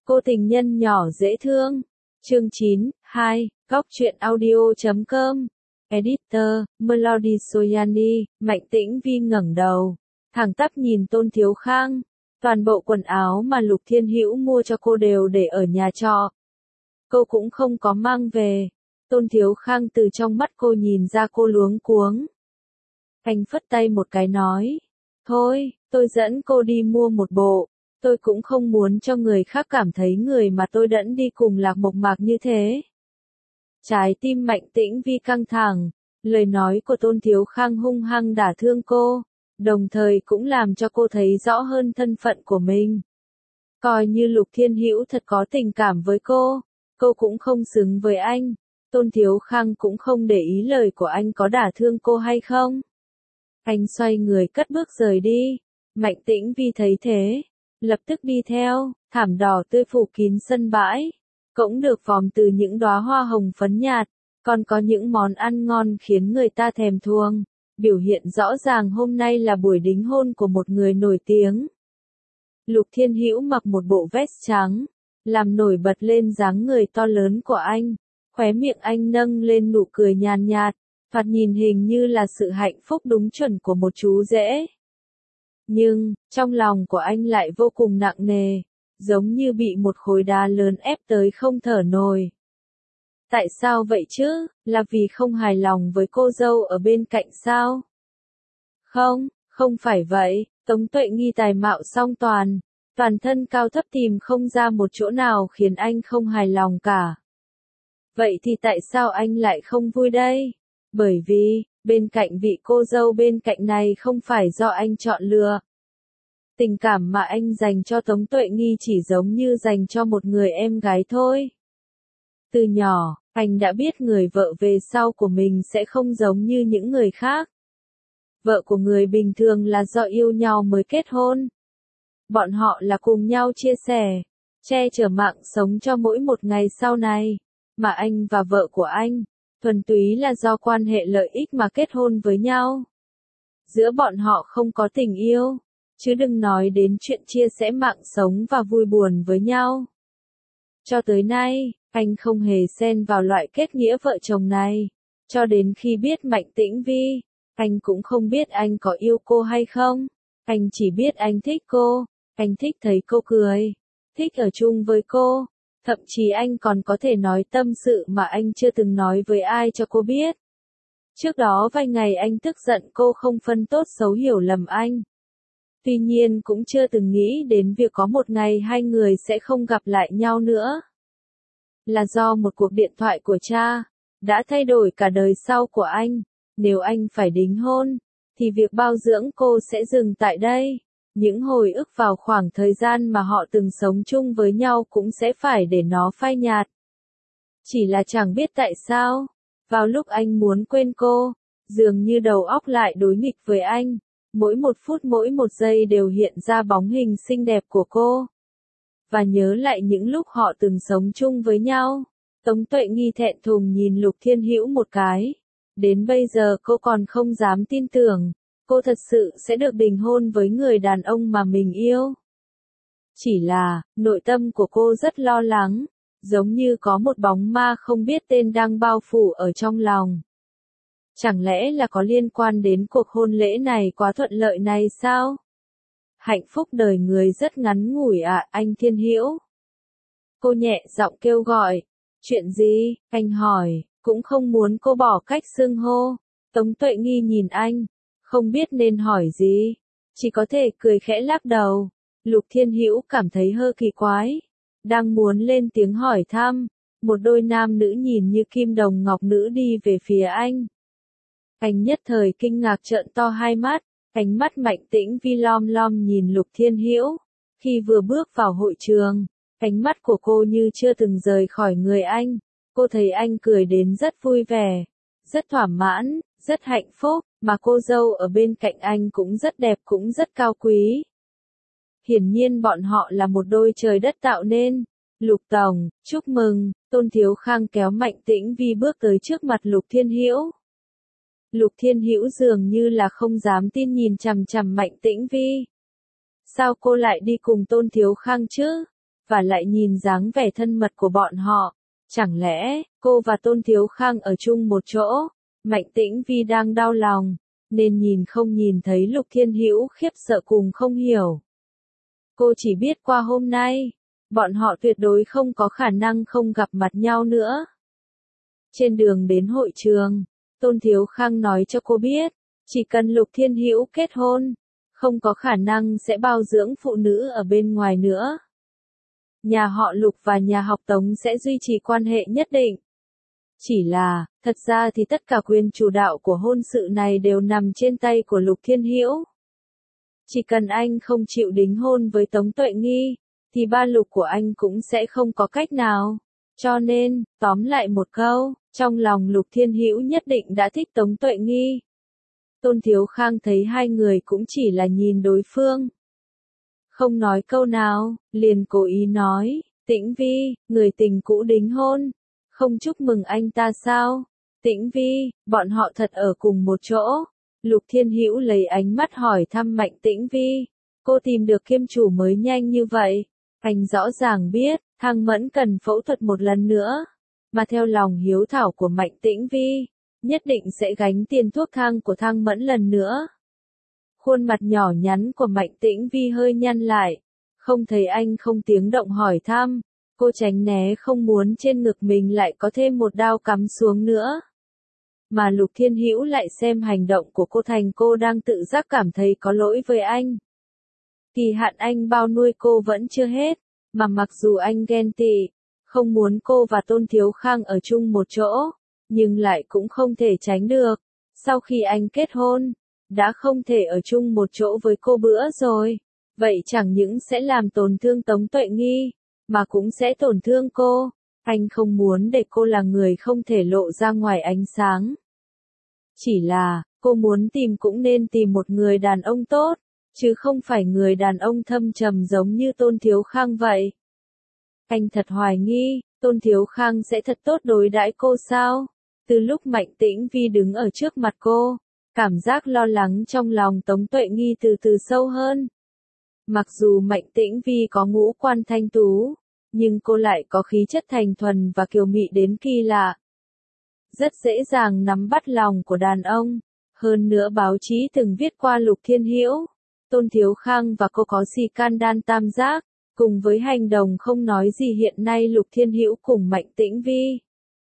Cô tình nhân nhỏ dễ thương. Chương 9, 2, Góc truyện audio.com. Editor, Melody Soyani. Mạnh Tĩnh Vi ngẩng đầu, thẳng tắp nhìn Tôn Thiếu Khang. Toàn bộ quần áo mà Lục Thiên Hữu mua cho cô đều để ở nhà trọ. Cô cũng không có mang về. Tôn Thiếu Khang từ trong mắt cô nhìn ra cô luống cuống. Anh phất tay một cái nói. Thôi, tôi dẫn cô đi mua một bộ. Tôi cũng không muốn cho người khác cảm thấy người mà tôi dẫn đi cùng lạc mộc mạc như thế. Trái tim Mạnh Tĩnh Vi căng thẳng. Lời nói của Tôn Thiếu Khang hung hăng đả thương cô, đồng thời cũng làm cho cô thấy rõ hơn thân phận của mình. Coi như Lục Thiên Hữu thật có tình cảm với cô cũng không xứng với anh. Tôn Thiếu Khang cũng không để ý lời của anh có đả thương cô hay không. Anh xoay người cất bước rời đi. Mạnh Tĩnh Vi thấy thế, lập tức đi theo. Thảm đỏ tươi phủ kín sân bãi, cũng được vòm từ những đóa hoa hồng phấn nhạt, còn có những món ăn ngon khiến người ta thèm thuồng. Biểu hiện rõ ràng hôm nay là buổi đính hôn của một người nổi tiếng. Lục Thiên Hữu mặc một bộ vest trắng, làm nổi bật lên dáng người to lớn của anh. Khóe miệng anh nâng lên nụ cười nhàn nhạt, thoạt nhìn hình như là sự hạnh phúc đúng chuẩn của một chú rể. Nhưng, trong lòng của anh lại vô cùng nặng nề, giống như bị một khối đá lớn ép tới không thở nổi. Tại sao vậy chứ? Là vì không hài lòng với cô dâu ở bên cạnh sao? Không, không phải vậy. Tống Tuệ Nghi tài mạo song toàn, toàn thân cao thấp tìm không ra một chỗ nào khiến anh không hài lòng cả. Vậy thì tại sao anh lại không vui đây? Bởi vì, bên cạnh vị cô dâu bên cạnh này không phải do anh chọn lựa. Tình cảm mà anh dành cho Tống Tuệ Nghi chỉ giống như dành cho một người em gái thôi. Từ nhỏ, anh đã biết người vợ về sau của mình sẽ không giống như những người khác. Vợ của người bình thường là do yêu nhau mới kết hôn. Bọn họ là cùng nhau chia sẻ, che chở mạng sống cho mỗi một ngày sau này. Mà anh và vợ của anh, thuần túy là do quan hệ lợi ích mà kết hôn với nhau. Giữa bọn họ không có tình yêu, chứ đừng nói đến chuyện chia sẻ mạng sống và vui buồn với nhau. Cho tới nay, anh không hề xen vào loại kết nghĩa vợ chồng này. Cho đến khi biết Mạnh Tĩnh Vi, anh cũng không biết anh có yêu cô hay không. Anh chỉ biết anh thích cô, anh thích thấy cô cười, thích ở chung với cô. Thậm chí anh còn có thể nói tâm sự mà anh chưa từng nói với ai cho cô biết. Trước đó vài ngày anh tức giận cô không phân tốt xấu hiểu lầm anh. Tuy nhiên cũng chưa từng nghĩ đến việc có một ngày hai người sẽ không gặp lại nhau nữa. Là do một cuộc điện thoại của cha, đã thay đổi cả đời sau của anh. Nếu anh phải đính hôn, thì việc bao dưỡng cô sẽ dừng tại đây. Những hồi ức vào khoảng thời gian mà họ từng sống chung với nhau cũng sẽ phải để nó phai nhạt. Chỉ là chẳng biết tại sao, vào lúc anh muốn quên cô, dường như đầu óc lại đối nghịch với anh. Mỗi một phút mỗi một giây đều hiện ra bóng hình xinh đẹp của cô. Và nhớ lại những lúc họ từng sống chung với nhau. Tống Tuệ Nghi thẹn thùng nhìn Lục Thiên Hữu một cái. Đến bây giờ cô còn không dám tin tưởng, cô thật sự sẽ được đính hôn với người đàn ông mà mình yêu. Chỉ là, nội tâm của cô rất lo lắng, giống như có một bóng ma không biết tên đang bao phủ ở trong lòng. Chẳng lẽ là có liên quan đến cuộc hôn lễ này quá thuận lợi này sao? Hạnh phúc đời người rất ngắn ngủi ạ, anh Thiên Hữu. Cô nhẹ giọng kêu gọi. Chuyện gì? Anh hỏi, cũng không muốn cô bỏ cách xưng hô. Tống Tuệ Nghi nhìn anh, không biết nên hỏi gì, chỉ có thể cười khẽ lắc đầu. Lục Thiên Hữu cảm thấy hơi kỳ quái, đang muốn lên tiếng hỏi thăm, một đôi nam nữ nhìn như kim đồng ngọc nữ đi về phía anh. Anh nhất thời kinh ngạc trợn to hai mắt, ánh mắt Mạnh Tĩnh Vi lom lom nhìn Lục Thiên Hữu. Khi vừa bước vào hội trường, ánh mắt của cô như chưa từng rời khỏi người anh. Cô thấy anh cười đến rất vui vẻ, rất thỏa mãn, rất hạnh phúc, mà cô dâu ở bên cạnh anh cũng rất đẹp cũng rất cao quý. Hiển nhiên bọn họ là một đôi trời đất tạo nên. Lục Tổng, chúc mừng. Tôn Thiếu Khang kéo Mạnh Tĩnh Vi bước tới trước mặt Lục Thiên Hữu. Lục Thiên Hữu dường như là không dám tin nhìn chằm chằm Mạnh Tĩnh Vi. Sao cô lại đi cùng Tôn Thiếu Khang chứ? và lại nhìn dáng vẻ thân mật của bọn họ. Chẳng lẽ, cô và Tôn Thiếu Khang ở chung một chỗ? Mạnh Tĩnh Vi đang đau lòng, nên nhìn không nhìn thấy Lục Thiên Hữu khiếp sợ cùng không hiểu. Cô chỉ biết qua hôm nay, bọn họ tuyệt đối không có khả năng không gặp mặt nhau nữa. Trên đường đến hội trường, Tôn Thiếu Khang nói cho cô biết, chỉ cần Lục Thiên Hữu kết hôn, không có khả năng sẽ bao dưỡng phụ nữ ở bên ngoài nữa. Nhà họ Lục và nhà học Tống sẽ duy trì quan hệ nhất định. Chỉ là, thật ra thì tất cả quyền chủ đạo của hôn sự này đều nằm trên tay của Lục Thiên Hữu. Chỉ cần anh không chịu đính hôn với Tống Tuệ Nghi, thì ba Lục của anh cũng sẽ không có cách nào. Cho nên, tóm lại một câu, trong lòng Lục Thiên Hữu nhất định đã thích Tống Tuệ Nghi. Tôn Thiếu Khang thấy hai người cũng chỉ là nhìn đối phương. Không nói câu nào, liền cố ý nói, Tĩnh Vi, người tình cũ đính hôn, không chúc mừng anh ta sao? Tĩnh Vi, bọn họ thật ở cùng một chỗ. Lục Thiên Hữu lấy ánh mắt hỏi thăm Mạnh Tĩnh Vi, cô tìm được kiêm chủ mới nhanh như vậy. Anh rõ ràng biết, Thang Mẫn cần phẫu thuật một lần nữa, mà theo lòng hiếu thảo của Mạnh Tĩnh Vi, nhất định sẽ gánh tiền thuốc thang của Thang Mẫn lần nữa. Khuôn mặt nhỏ nhắn của Mạnh Tĩnh Vi hơi nhăn lại, không thấy anh không tiếng động hỏi thăm, cô tránh né không muốn trên ngực mình lại có thêm một đao cắm xuống nữa. Mà Lục Thiên Hữu lại xem hành động của cô thành cô đang tự giác cảm thấy có lỗi với anh. Kỳ hạn anh bao nuôi cô vẫn chưa hết, mà mặc dù anh ghen tị, không muốn cô và Tôn Thiếu Khang ở chung một chỗ, nhưng lại cũng không thể tránh được. Sau khi anh kết hôn, đã không thể ở chung một chỗ với cô bữa rồi. Vậy chẳng những sẽ làm tổn thương Tống Tuệ Nghi, mà cũng sẽ tổn thương cô. Anh không muốn để cô là người không thể lộ ra ngoài ánh sáng. Chỉ là, cô muốn tìm cũng nên tìm một người đàn ông tốt, chứ không phải người đàn ông thâm trầm giống như Tôn Thiếu Khang vậy. Anh thật hoài nghi, Tôn Thiếu Khang sẽ thật tốt đối đãi cô sao? Từ lúc Mạnh Tĩnh Vi đứng ở trước mặt cô, cảm giác lo lắng trong lòng Tống Tuệ Nghi từ từ sâu hơn. Mặc dù Mạnh Tĩnh Vi có ngũ quan thanh tú, nhưng cô lại có khí chất thành thuần và kiều mị đến kỳ lạ. Rất dễ dàng nắm bắt lòng của đàn ông. Hơn nữa báo chí từng viết qua Lục Thiên Hữu, Tôn Thiếu Khang và cô có si can đan tam giác, cùng với hành động không nói gì hiện nay Lục Thiên Hữu cùng Mạnh Tĩnh Vi.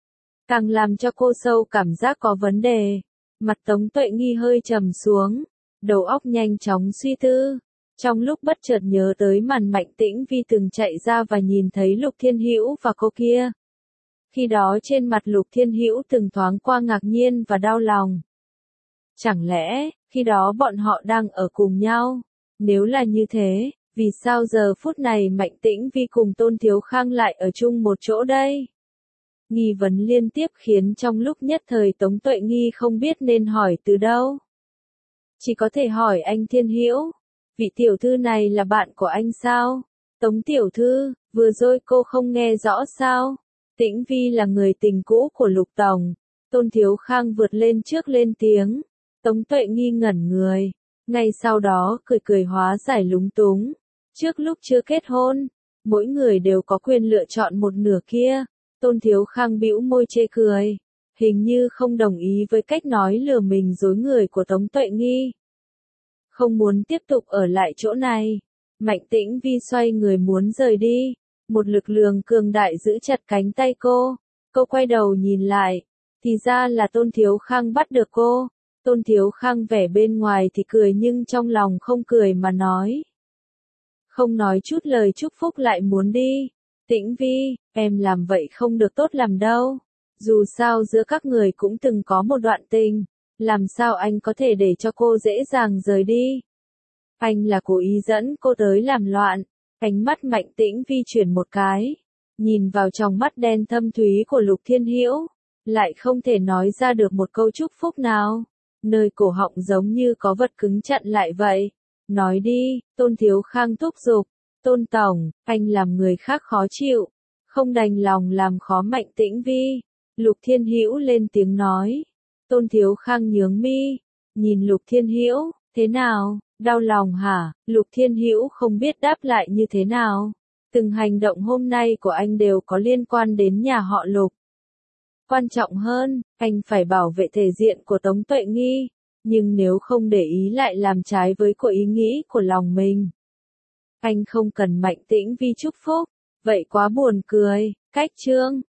Càng làm cho cô sâu cảm giác có vấn đề. Mặt Tống Tuệ Nghi hơi trầm xuống, đầu óc nhanh chóng suy tư. Trong lúc bất chợt nhớ tới màn Mạnh Tĩnh Vi từng chạy ra và nhìn thấy Lục Thiên Hữu và cô kia. Khi đó trên mặt Lục Thiên Hữu từng thoáng qua ngạc nhiên và đau lòng. Chẳng lẽ, khi đó bọn họ đang ở cùng nhau? Nếu là như thế, vì sao giờ phút này Mạnh Tĩnh Vi cùng Tôn Thiếu Khang lại ở chung một chỗ đây? Nghi vấn liên tiếp khiến trong lúc nhất thời Tống Tuệ Nghi không biết nên hỏi từ đâu. Chỉ có thể hỏi anh Thiên Hữu, vị tiểu thư này là bạn của anh sao? Tống tiểu thư, vừa rồi cô không nghe rõ sao? Tĩnh Vi là người tình cũ của Lục Tổng. Tôn Thiếu Khang vượt lên trước lên tiếng. Tống Tuệ Nghi ngẩn người. Ngay sau đó cười cười hóa giải lúng túng. Trước lúc chưa kết hôn, mỗi người đều có quyền lựa chọn một nửa kia. Tôn Thiếu Khang bĩu môi chê cười. Hình như không đồng ý với cách nói lừa mình dối người của Tống Tuệ Nghi. Không muốn tiếp tục ở lại chỗ này. Mạnh Tĩnh Vi xoay người muốn rời đi. Một lực lượng cường đại giữ chặt cánh tay cô. Cô quay đầu nhìn lại. Thì ra là Tôn Thiếu Khang bắt được cô. Tôn Thiếu Khang vẻ bên ngoài thì cười nhưng trong lòng không cười mà nói. Không nói chút lời chúc phúc lại muốn đi. Tĩnh Vi, em làm vậy không được tốt làm đâu. Dù sao giữa các người cũng từng có một đoạn tình. Làm sao anh có thể để cho cô dễ dàng rời đi? Anh là cố ý dẫn cô tới làm loạn. Ánh mắt Mạnh Tĩnh Vi chuyển một cái. Nhìn vào trong mắt đen thâm thúy của Lục Thiên Hữu. Lại không thể nói ra được một câu chúc phúc nào. Nơi cổ họng giống như có vật cứng chặn lại vậy. Nói đi, Tôn Thiếu Khang thúc giục. Tôn Tổng, anh làm người khác khó chịu. Không đành lòng làm khó Mạnh Tĩnh Vi. Lục Thiên Hữu lên tiếng nói. Tôn Thiếu Khang nhướng mi. Nhìn Lục Thiên Hữu, thế nào, đau lòng hả? Lục Thiên Hữu không biết đáp lại như thế nào. Từng hành động hôm nay của anh đều có liên quan đến nhà họ Lục. Quan trọng hơn, anh phải bảo vệ thể diện của Tống Tuệ Nghi, nhưng nếu không để ý lại làm trái với ý nghĩ của lòng mình. Anh không cần Mạnh Tĩnh Vi chúc phúc, vậy quá buồn cười, cách chương.